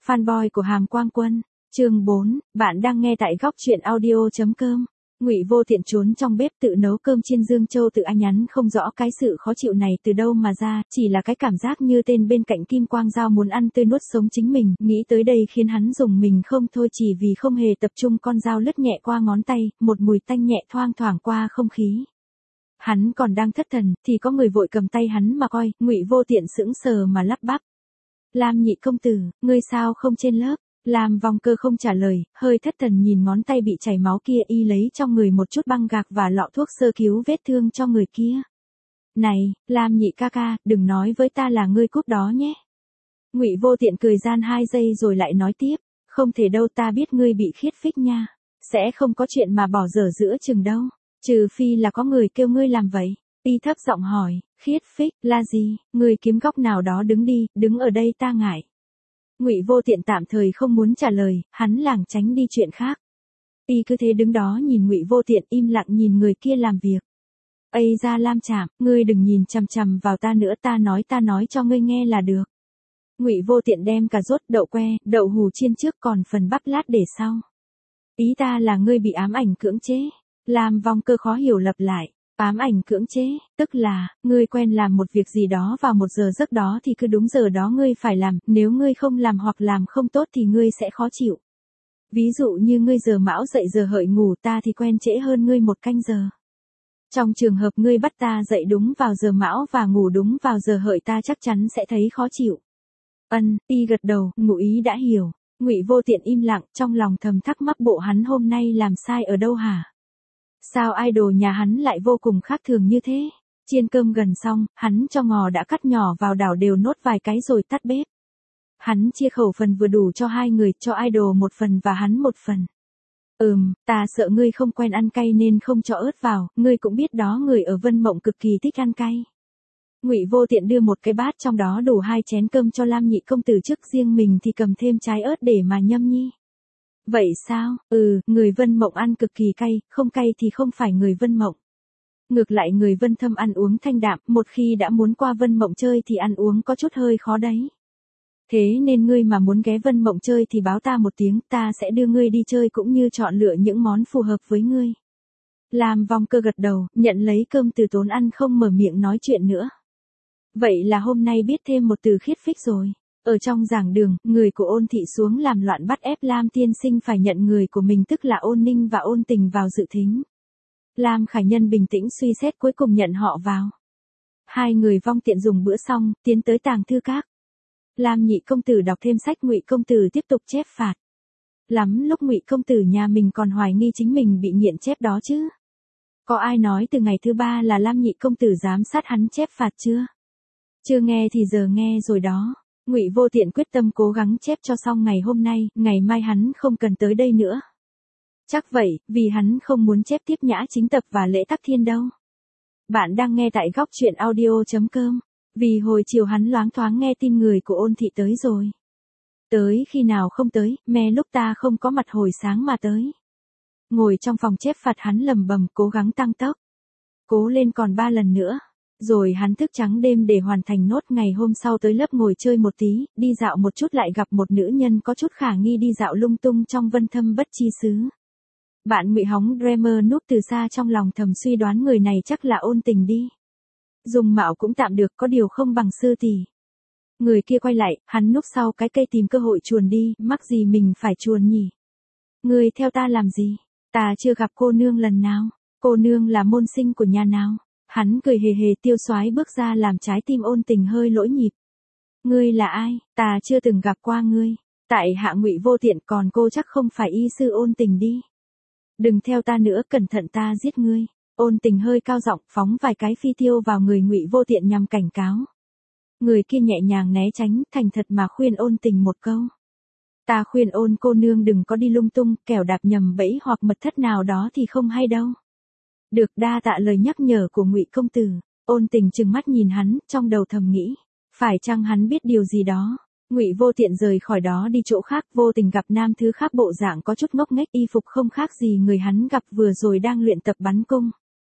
Fanboy của Hàm Quang Quân, chương 4, bạn đang nghe tại góc truyện audio.com. Ngụy Vô Tiện trốn trong bếp tự nấu cơm chiên Dương Châu tự anh nhắn không rõ cái sự khó chịu này từ đâu mà ra, chỉ là cái cảm giác như tên bên cạnh Kim Quang Dao muốn ăn tươi nuốt sống chính mình, nghĩ tới đây khiến hắn dùng mình không thôi chỉ vì không hề tập trung con dao lướt nhẹ qua ngón tay, một mùi tanh nhẹ thoang thoảng qua không khí. Hắn còn đang thất thần, thì có người vội cầm tay hắn mà coi, Ngụy Vô Tiện sững sờ mà lắp bắp. Lam nhị công tử, ngươi sao không trên lớp? Lam Vong Cơ không trả lời, hơi thất thần nhìn ngón tay bị chảy máu kia y lấy trong người một chút băng gạc và lọ thuốc sơ cứu vết thương cho người kia. Này, Lam nhị ca ca, đừng nói với ta là ngươi cút đó nhé. Ngụy Vô Tiện cười gian 2 giây rồi lại nói tiếp, không thể đâu, ta biết ngươi bị khiết phích nha. Sẽ không có chuyện mà bỏ dở giữa chừng đâu, trừ phi là có người kêu ngươi làm vậy. Y thấp giọng hỏi, khiết phích là gì, ngươi kiếm góc nào đó đứng đi, đứng ở đây ta ngại. Ngụy Vô Tiện tạm thời không muốn trả lời, hắn lảng tránh đi chuyện khác. Y cứ thế đứng đó nhìn Ngụy Vô Tiện im lặng nhìn người kia làm việc. Ây ra Lam Trạm, ngươi đừng nhìn chằm chằm vào ta nữa, ta nói cho ngươi nghe là được. Ngụy Vô Tiện đem cà rốt, đậu que, đậu hù chiên trước còn phần bắp lát để sau. Ý ta là ngươi bị ám ảnh cưỡng chế. Lam Vong Cơ khó hiểu lặp lại. Ám ảnh cưỡng chế, tức là, ngươi quen làm một việc gì đó vào một giờ giấc đó thì cứ đúng giờ đó ngươi phải làm, nếu ngươi không làm hoặc làm không tốt thì ngươi sẽ khó chịu. Ví dụ như ngươi giờ mão dậy giờ hợi ngủ, ta thì quen trễ hơn ngươi 1 canh giờ. Trong trường hợp ngươi bắt ta dậy đúng vào giờ mão và ngủ đúng vào giờ hợi, ta chắc chắn sẽ thấy khó chịu. Y gật đầu, ngụ ý đã hiểu. Ngụy Vô Tiện im lặng, trong lòng thầm thắc mắc bộ hắn hôm nay làm sai ở đâu hả? Sao idol nhà hắn lại vô cùng khác thường như thế? Chiên cơm gần xong, hắn cho ngò đã cắt nhỏ vào đảo đều nốt vài cái rồi tắt bếp. Hắn chia khẩu phần vừa đủ cho 2 người, cho idol 1 phần và hắn 1 phần. Ta sợ ngươi không quen ăn cay nên không cho ớt vào, ngươi cũng biết đó, người ở Vân Mộng cực kỳ thích ăn cay. Ngụy Vô Tiện đưa một cái bát trong đó đủ 2 chén cơm cho Lam nhị công tử trước, riêng mình thì cầm thêm trái ớt để mà nhâm nhi. Vậy sao? Người Vân Mộng ăn cực kỳ cay, không cay thì không phải người Vân Mộng. Ngược lại người Vân Thâm ăn uống thanh đạm, một khi đã muốn qua Vân Mộng chơi thì ăn uống có chút hơi khó đấy. Thế nên ngươi mà muốn ghé Vân Mộng chơi thì báo ta một tiếng, ta sẽ đưa ngươi đi chơi cũng như chọn lựa những món phù hợp với ngươi. Lam Vong Cơ gật đầu, nhận lấy cơm từ tốn ăn không mở miệng nói chuyện nữa. Vậy là hôm nay biết thêm một từ khiết phích rồi. Ở trong giảng đường, người của Ôn thị xuống làm loạn bắt ép Lam tiên sinh phải nhận người của mình tức là Ôn Ninh và Ôn Tình vào dự thính. Lam Khải Nhân bình tĩnh suy xét cuối cùng nhận họ vào. 2 người Vong Tiện dùng bữa xong, tiến tới tàng thư các. Lam nhị công tử đọc thêm sách, Ngụy công tử tiếp tục chép phạt. Lắm lúc Ngụy công tử nhà mình còn hoài nghi chính mình bị nghiện chép đó chứ. Có ai nói từ ngày thứ 3 là Lam nhị công tử giám sát hắn chép phạt chưa? Chưa nghe thì giờ nghe rồi đó. Ngụy Vô Tiện quyết tâm cố gắng chép cho xong ngày hôm nay, ngày mai hắn không cần tới đây nữa. Chắc vậy, vì hắn không muốn chép tiếp Nhã Chính Tập và Lễ Tắc Thiên đâu. Bạn đang nghe tại góc truyện audio.com. Vì hồi chiều hắn loáng thoáng nghe tin người của Ôn thị tới rồi. Tới khi nào không tới, lúc ta không có mặt hồi sáng mà tới. Ngồi trong phòng chép phạt hắn lầm bầm cố gắng tăng tốc. Cố lên còn 3 lần nữa. Rồi hắn thức trắng đêm để hoàn thành nốt. Ngày hôm sau tới lớp ngồi chơi một tí, đi dạo một chút, lại gặp một nữ nhân có chút khả nghi đi dạo lung tung trong Vân Thâm Bất Chi Xứ. Bạn Ngụy hóng Dreamer núp từ xa trong lòng thầm suy đoán người này chắc là Ôn Tình đi. Dùng mạo cũng tạm được, có điều không bằng sư tỷ. Người kia quay lại, hắn núp sau cái cây tìm cơ hội chuồn đi, mắc gì mình phải chuồn nhỉ? Ngươi theo ta làm gì? Ta chưa gặp cô nương lần nào. Cô nương là môn sinh của nhà nào? Hắn cười hề hề tiêu xoái bước ra làm trái tim Ôn Tình hơi lỗi nhịp. Ngươi là ai? Ta chưa từng gặp qua ngươi. Tại hạ Ngụy Vô Tiện, còn cô chắc không phải y sư Ôn Tình đi. Đừng theo ta nữa, cẩn thận ta giết ngươi. Ôn Tình hơi cao giọng phóng vài cái phi tiêu vào người Ngụy Vô Tiện nhằm cảnh cáo. Người kia nhẹ nhàng né tránh, thành thật mà khuyên Ôn Tình một câu. Ta khuyên Ôn cô nương đừng có đi lung tung, kẻo đạp nhầm bẫy hoặc mật thất nào đó thì không hay đâu. Được, đa tạ lời nhắc nhở của Ngụy công tử. Ôn Tình trừng mắt nhìn hắn, trong đầu thầm nghĩ, phải chăng hắn biết điều gì đó. Ngụy Vô Tiện rời khỏi đó đi chỗ khác, vô tình gặp nam thứ khác bộ dạng có chút ngốc nghếch, y phục không khác gì người hắn gặp vừa rồi đang luyện tập bắn cung.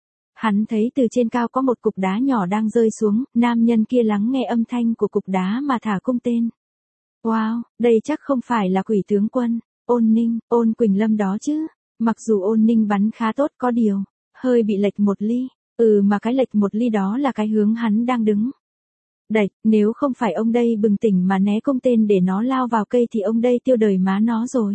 Hắn thấy từ trên cao có một cục đá nhỏ đang rơi xuống, nam nhân kia lắng nghe âm thanh của cục đá mà thả cung tên. Wow, đây chắc không phải là Quỷ tướng quân, Ôn Ninh, Ôn Quỳnh Lâm đó chứ. Mặc dù Ôn Ninh bắn khá tốt có điều, hơi bị lệch một ly. Mà cái lệch một ly đó là cái hướng hắn đang đứng. Đạch, nếu không phải ông đây bừng tỉnh mà né công tên để nó lao vào cây thì ông đây tiêu đời má nó rồi.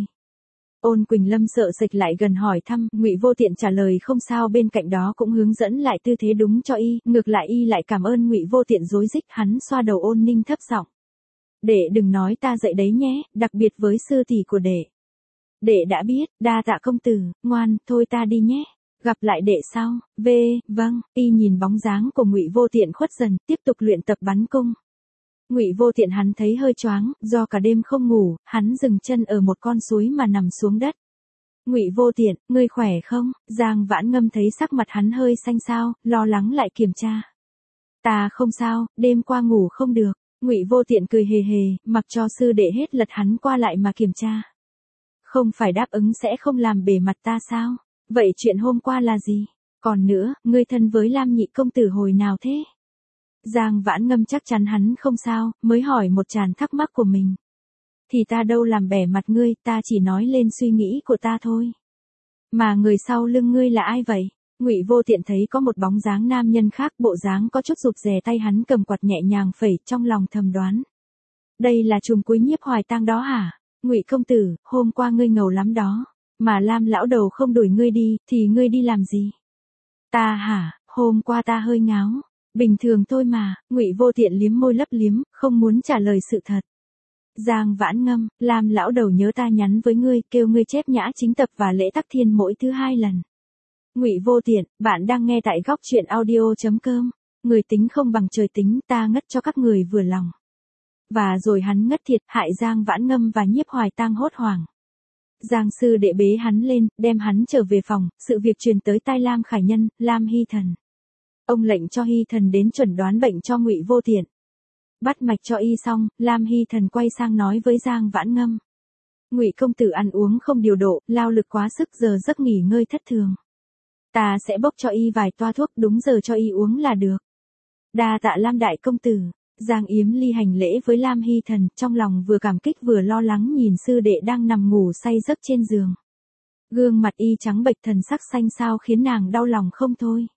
Ôn Quỳnh Lâm sợ sệt lại gần hỏi thăm, Ngụy Vô Tiện trả lời không sao, bên cạnh đó cũng hướng dẫn lại tư thế đúng cho y, ngược lại y lại cảm ơn Ngụy Vô Tiện rối rít, hắn xoa đầu Ôn Ninh thấp giọng. Đệ đừng nói ta dạy đấy nhé, đặc biệt với sư tỷ của đệ. Đệ đã biết, đa tạ công tử, ngoan, thôi ta đi nhé. Gặp lại đệ sau. Vâng, y nhìn bóng dáng của Ngụy Vô Tiện khuất dần, tiếp tục luyện tập bắn cung. Ngụy Vô Tiện hắn thấy hơi choáng, do cả đêm không ngủ, hắn dừng chân ở một con suối mà nằm xuống đất. Ngụy Vô Tiện, ngươi khỏe không? Giang Vãn Ngâm thấy sắc mặt hắn hơi xanh xao, lo lắng lại kiểm tra. Ta không sao, đêm qua ngủ không được. Ngụy Vô Tiện cười hề hề, mặc cho sư đệ hết lật hắn qua lại mà kiểm tra. Không phải đáp ứng sẽ không làm bề mặt ta sao? Vậy chuyện hôm qua là gì? Còn nữa, ngươi thân với Lam nhị công tử hồi nào thế? Giang Vãn Ngâm chắc chắn hắn không sao, mới hỏi một tràn thắc mắc của mình. Thì ta đâu làm bẻ mặt ngươi, ta chỉ nói lên suy nghĩ của ta thôi. Mà người sau lưng ngươi là ai vậy? Ngụy Vô Tiện thấy có một bóng dáng nam nhân khác, bộ dáng có chút rụt rè, tay hắn cầm quạt nhẹ nhàng phẩy, trong lòng thầm đoán. Đây là trùm cuối Nhiếp Hoài Tang đó hả? Ngụy công tử, hôm qua ngươi ngầu lắm đó. Mà Lam lão đầu không đuổi ngươi đi, thì ngươi đi làm gì? Ta hả, hôm qua ta hơi ngáo. Bình thường thôi mà. Ngụy Vô Tiện liếm môi lấp liếm, không muốn trả lời sự thật. Giang Vãn Ngâm, Lam lão đầu nhớ ta nhắn với ngươi, kêu ngươi chép nhã chính tập và lễ tắc thiên mỗi thứ 2 lần. Ngụy Vô Tiện, bạn đang nghe tại góc truyện audio.com. Người tính không bằng trời tính, ta ngất cho các người vừa lòng. Và rồi hắn ngất thiệt, hại Giang Vãn Ngâm và Nhiếp Hoài Tang hốt hoảng. Giang sư đệ bế hắn lên, đem hắn trở về phòng, sự việc truyền tới tai Lam Khải Nhân, Lam Hy Thần. Ông lệnh cho Hy Thần đến chuẩn đoán bệnh cho Ngụy Vô Tiện. Bắt mạch cho y xong, Lam Hy Thần quay sang nói với Giang Vãn Ngâm. Ngụy công tử ăn uống không điều độ, lao lực quá sức, giờ giấc nghỉ ngơi thất thường. Ta sẽ bốc cho y vài toa thuốc đúng giờ cho y uống là được. Đa tạ Lam đại công tử. Giang Yếm Ly hành lễ với Lam Hy Thần, trong lòng vừa cảm kích vừa lo lắng nhìn sư đệ đang nằm ngủ say giấc trên giường. Gương mặt y trắng bệch, thần sắc xanh xao khiến nàng đau lòng không thôi.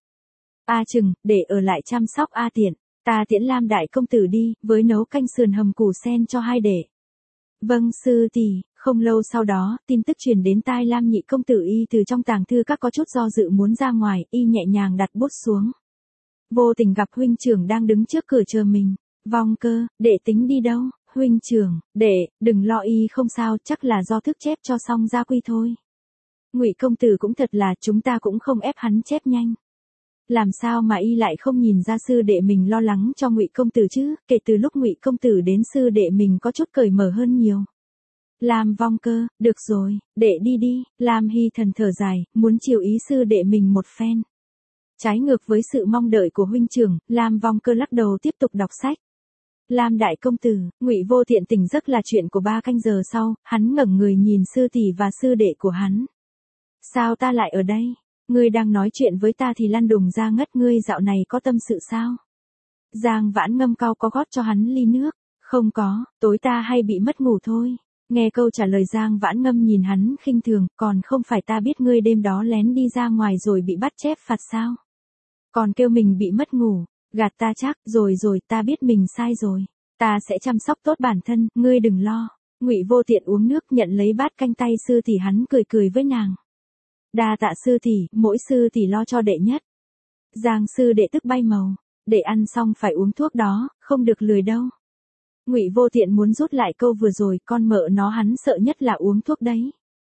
A Trừng, để ở lại chăm sóc A Tiện, ta tiễn Lam đại công tử đi, với nấu canh sườn hầm củ sen cho hai đệ. Vâng sư tỷ. Không lâu sau đó, tin tức truyền đến tai Lam nhị công tử, y từ trong tàng thư các có chút do dự muốn ra ngoài, y nhẹ nhàng đặt bút xuống. Vô tình gặp huynh trưởng đang đứng trước cửa chờ mình. Vong Cơ, đệ tính đi đâu? Huynh trưởng, đệ, đừng lo, y không sao, chắc là do thức chép cho xong gia quy thôi. Ngụy công tử cũng thật là, chúng ta cũng không ép hắn chép nhanh. Làm sao mà y lại không nhìn ra sư đệ mình lo lắng cho Ngụy công tử chứ? Kể từ lúc Ngụy công tử đến, sư đệ mình có chút cởi mở hơn nhiều. Lam Vong Cơ, được rồi, đệ đi đi. Lam Hy Thần thở dài, muốn chiều ý sư đệ mình một phen. Trái ngược với sự mong đợi của huynh trưởng, Lam Vong Cơ lắc đầu tiếp tục đọc sách. Lam đại công tử, Ngụy Vô Tiện tỉnh giấc là chuyện của 3 canh giờ sau, hắn ngẩng người nhìn sư tỷ và sư đệ của hắn. Sao ta lại ở đây? Ngươi đang nói chuyện với ta thì lăn đùng ra ngất, ngươi dạo này có tâm sự sao? Giang Vãn Ngâm cau có gót cho hắn ly nước. Không có, tối ta hay bị mất ngủ thôi. Nghe câu trả lời Giang Vãn Ngâm nhìn hắn khinh thường, còn không phải ta biết ngươi đêm đó lén đi ra ngoài rồi bị bắt chép phạt sao? Còn kêu mình bị mất ngủ, gạt ta chắc, rồi ta biết mình sai rồi. Ta sẽ chăm sóc tốt bản thân, ngươi đừng lo. Ngụy Vô Tiện uống nước nhận lấy bát canh tay sư tỷ, hắn cười cười với nàng. Đa tạ sư tỷ, mỗi sư tỷ lo cho đệ nhất. Giang sư đệ tức bay màu, để ăn xong phải uống thuốc đó, không được lười đâu. Ngụy Vô Tiện muốn rút lại câu vừa rồi, con mợ nó hắn sợ nhất là uống thuốc đấy.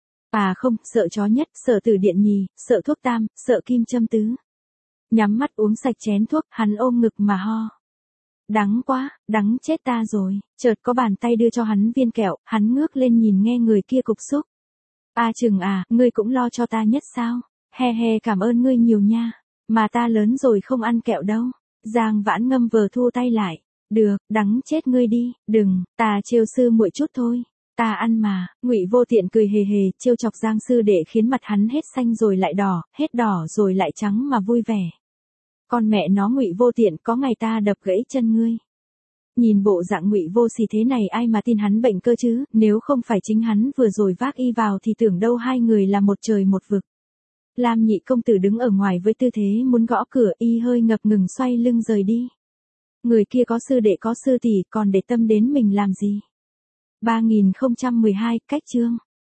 À không, sợ chó nhất, sợ tử điện nhì, sợ thuốc tam, sợ kim châm tứ. Nhắm mắt uống sạch chén thuốc, hắn ôm ngực mà ho. Đắng quá, đắng chết ta rồi. Chợt có bàn tay đưa cho hắn viên kẹo, hắn ngước lên nhìn nghe người kia cục xúc. A Trừng à, ngươi cũng lo cho ta nhất sao? He he, cảm ơn ngươi nhiều nha. Mà ta lớn rồi không ăn kẹo đâu. Giang Vãn Ngâm vờ thu tay lại. Được, đắng chết ngươi đi, đừng, ta trêu sư muội chút thôi. Ta ăn mà. Ngụy Vô Tiện cười hề hề, trêu chọc Giang sư đệ khiến mặt hắn hết xanh rồi lại đỏ, hết đỏ rồi lại trắng mà vui vẻ. Con mẹ nó Ngụy Vô Tiện, có ngày ta đập gãy chân ngươi. Nhìn bộ dạng Ngụy Vô Sỉ thế này ai mà tin hắn bệnh cơ chứ, nếu không phải chính hắn vừa rồi vác y vào thì tưởng đâu hai người là một trời một vực. Lam Nhị công tử đứng ở ngoài với tư thế muốn gõ cửa, y hơi ngập ngừng xoay lưng rời đi. Người kia có sư đệ có sư tỷ, còn để tâm đến mình làm gì? 3012, cách chương.